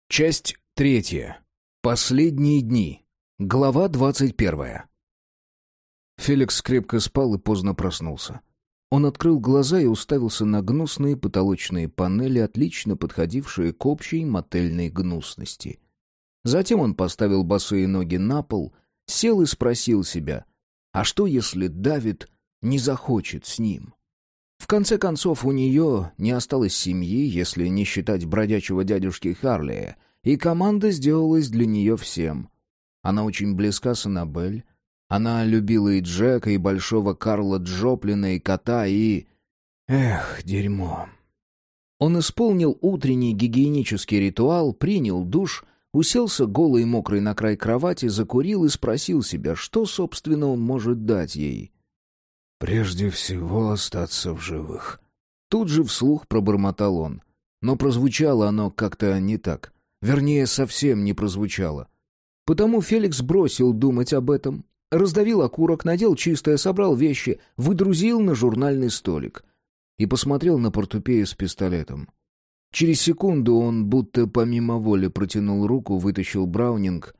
Часть 3. Последние дни. Глава 21. Феликс крепко спал и поздно проснулся. Он открыл глаза и уставился на гнусные потолочные панели, отлично подходившие к общей мотельной гнусности. Затем он поставил босые ноги на пол, сел и спросил себя, а что если Давид не захочет с ним? В конце концов, у нее не осталось семьи, если не считать бродячего дядюшки Харлея, и команда сделалась для нее всем. Она очень близка с Аннабель. Она любила и Джека, и большого Карла Джоплина, и кота, и... Эх, дерьмо. Он исполнил утренний гигиенический ритуал, принял душ, уселся голый и мокрый на край кровати, закурил и спросил себя, что, собственно, он может дать ей. «Прежде всего остаться в живых». Тут же вслух пробормотал он. Но прозвучало оно как-то не так. Вернее, совсем не прозвучало. Потому Феликс бросил думать об этом, раздавил окурок, надел чистое, собрал вещи, выдрузил на журнальный столик и посмотрел на портупею с пистолетом. Через секунду он будто помимо воли протянул руку, вытащил Браунинг.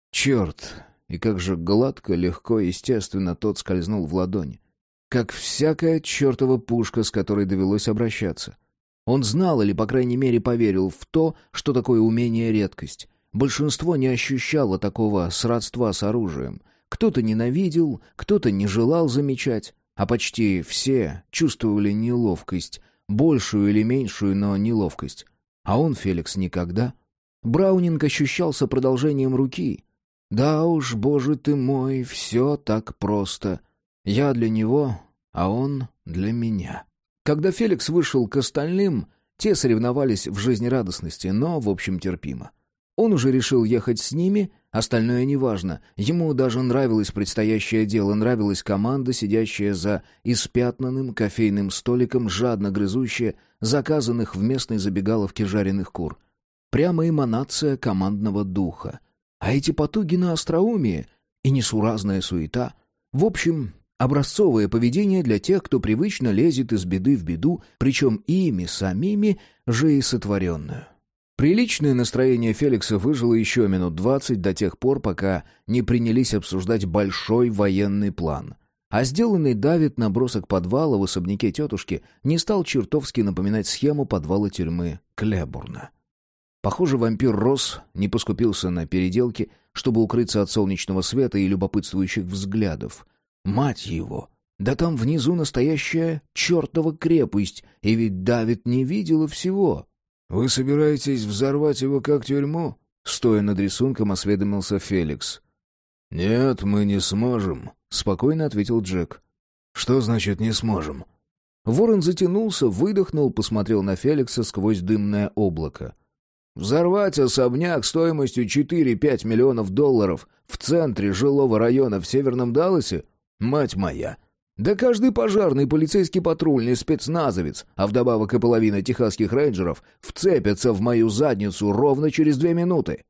Черт! И как же гладко, легко, естественно, тот скользнул в ладонь. Как всякая чертова пушка, с которой довелось обращаться. Он знал или, по крайней мере, поверил в то, что такое умение редкость. Большинство не ощущало такого сродства с оружием. Кто-то ненавидел, кто-то не желал замечать, а почти все чувствовали неловкость, большую или меньшую, но неловкость. А он, Феликс, никогда. Браунинг ощущался продолжением руки. Да уж, боже ты мой, все так просто. Я для него, а он для меня. Когда Феликс вышел к остальным, те соревновались в жизнерадостности, но, в общем, терпимо. Он уже решил ехать с ними, остальное неважно. Ему даже нравилось предстоящее дело, нравилась команда, сидящая за испятнанным кофейным столиком, жадно грызущая заказанных в местной забегаловке жареных кур. Прямо эманация командного духа. А эти потуги на остроумие и несуразная суета. В общем, образцовое поведение для тех, кто привычно лезет из беды в беду, причем ими самими же и сотворенную. Приличное настроение Феликса выжило еще минут 20 до тех пор, пока не принялись обсуждать большой военный план. А сделанный Давид набросок подвала в особняке тетушки не стал чертовски напоминать схему подвала тюрьмы Клебурна. Похоже, вампир Росс не поскупился на переделки, чтобы укрыться от солнечного света и любопытствующих взглядов. Мать его! Да там внизу настоящая чертова крепость, и ведь Давид не видел всего. «Вы собираетесь взорвать его как тюрьму?» Стоя над рисунком, осведомился Феликс. «Нет, мы не сможем», — спокойно ответил Джек. «Что значит «не сможем»?» Ворон затянулся, выдохнул, посмотрел на Феликса сквозь дымное облако. «Взорвать особняк стоимостью 4-5 миллионов долларов в центре жилого района в Северном Далласе? Мать моя! Да каждый пожарный, полицейский патрульный, спецназовец, а вдобавок и половина техасских рейнджеров вцепятся в мою задницу ровно через 2 минуты».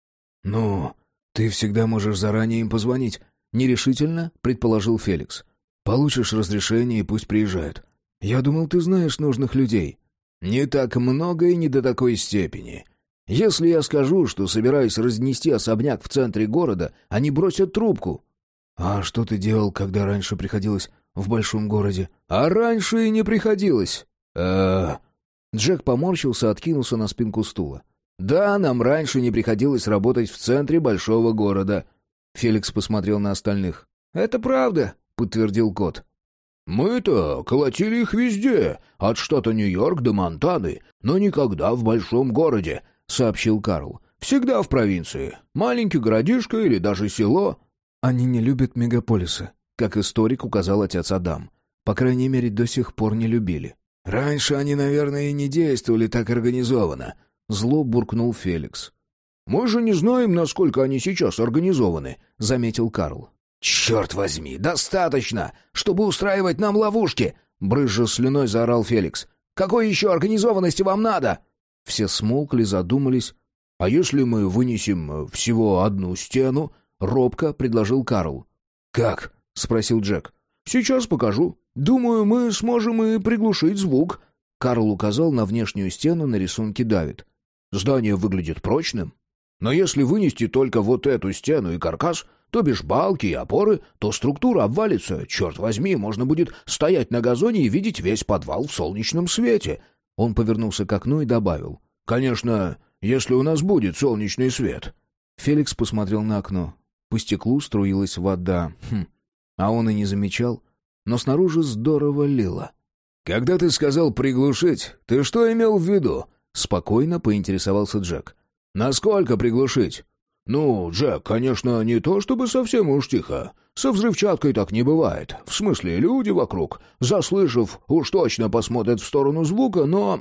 «Ну, ты всегда можешь заранее им позвонить», — нерешительно предположил Феликс. «Получишь разрешение и пусть приезжают. Я думал, ты знаешь нужных людей». «Не так много и не до такой степени. Если я скажу, что собираюсь разнести особняк в центре города, они бросят трубку». «А что ты делал, когда раньше приходилось в большом городе?» «А раньше и не приходилось». Джек поморщился, откинулся на спинку стула. «Да, нам раньше не приходилось работать в центре большого города». Феликс посмотрел на остальных. «Это правда», — подтвердил кот. «Мы-то колотили их везде, от штата Нью-Йорк до Монтаны, но никогда в большом городе», — сообщил Карл. «Всегда в провинции. Маленький городишко или даже село». «Они не любят мегаполисы», как историк указал отец Адам. По крайней мере, до сих пор не любили. «Раньше они, наверное, и не действовали так организованно», — зло буркнул Феликс. «Мы же не знаем, насколько они сейчас организованы», — заметил Карл. «Черт возьми, достаточно, чтобы устраивать нам ловушки!» — брызжа слюной заорал Феликс. «Какой еще организованности вам надо?» Все смолкли, задумались. «А если мы вынесем всего одну стену?» — робко предложил Карл. «Как?» — спросил Джек. «Сейчас покажу. Думаю, мы сможем и приглушить звук». Карл указал на внешнюю стену на рисунке Давид. Здание выглядит прочным. Но если вынести только вот эту стену и каркас, то бишь балки и опоры, то структура обвалится. Черт возьми, можно будет стоять на газоне и видеть весь подвал в солнечном свете». Он повернулся к окну и добавил: «Конечно, если у нас будет солнечный свет». Феликс посмотрел на окно. По стеклу струилась вода. А он и не замечал. Но снаружи здорово лило. «Когда ты сказал приглушить, ты что имел в виду?» Спокойно поинтересовался Джек. «Насколько приглушить?» «Ну, Джек, конечно, не то чтобы совсем уж тихо. Со взрывчаткой так не бывает. В смысле, люди вокруг, заслышав, уж точно посмотрят в сторону звука, но...»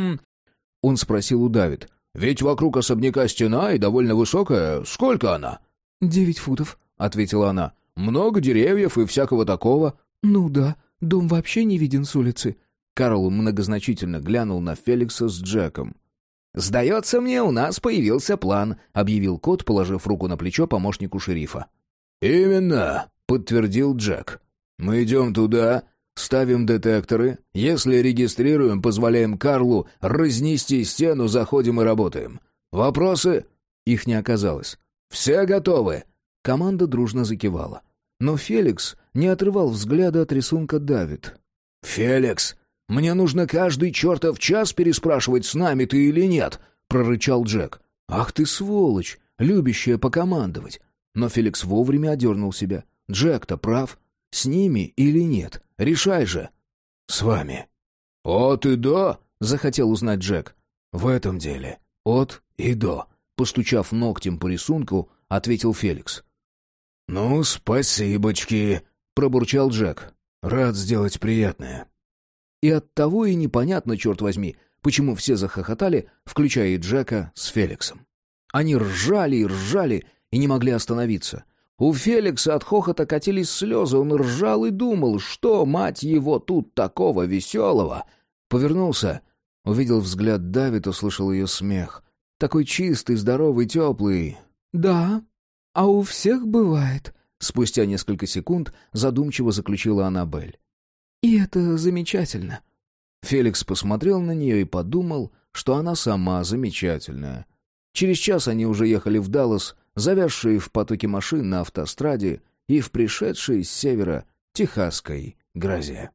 Он спросил у Давид. «Ведь вокруг особняка стена и довольно высокая. Сколько она?» 9 футов», — ответила она. «Много деревьев и всякого такого?» «Ну да, дом вообще не виден с улицы». Карл многозначительно глянул на Феликса с Джеком. «Сдается мне, у нас появился план», — объявил кот, положив руку на плечо помощнику шерифа. «Именно», — подтвердил Джек. «Мы идем туда, ставим детекторы. Если регистрируем, позволяем Карлу разнести стену, заходим и работаем. Вопросы?» Их не оказалось. «Все готовы?» Команда дружно закивала. Но Феликс не отрывал взгляда от рисунка Давид. «Феликс, мне нужно каждый чертов час переспрашивать, с нами ты или нет», — прорычал Джек. «Ах ты сволочь, любящая покомандовать». Но Феликс вовремя одернул себя. Джек-то прав. С ними или нет? Решай же. «С вами». «От и до?» — захотел узнать Джек. «В этом деле от и до», — постучав ногтем по рисунку, ответил Феликс. «Ну, спасибочки», — пробурчал Джек. «Рад сделать приятное». И оттого и непонятно, черт возьми, почему все захохотали, включая и Джека с Феликсом. Они ржали и ржали, и не могли остановиться. У Феликса от хохота катились слезы, он ржал и думал, что, мать его, тут такого веселого. Повернулся, увидел взгляд Давид, услышал ее смех. Такой чистый, здоровый, теплый. «Да, а у всех бывает», — спустя несколько секунд задумчиво заключила Аннабель. «И это замечательно». Феликс посмотрел на нее и подумал, что она сама замечательная. Через час они уже ехали в Даллас, завязшие в потоке машин на автостраде и в пришедшей с севера техасской грозе.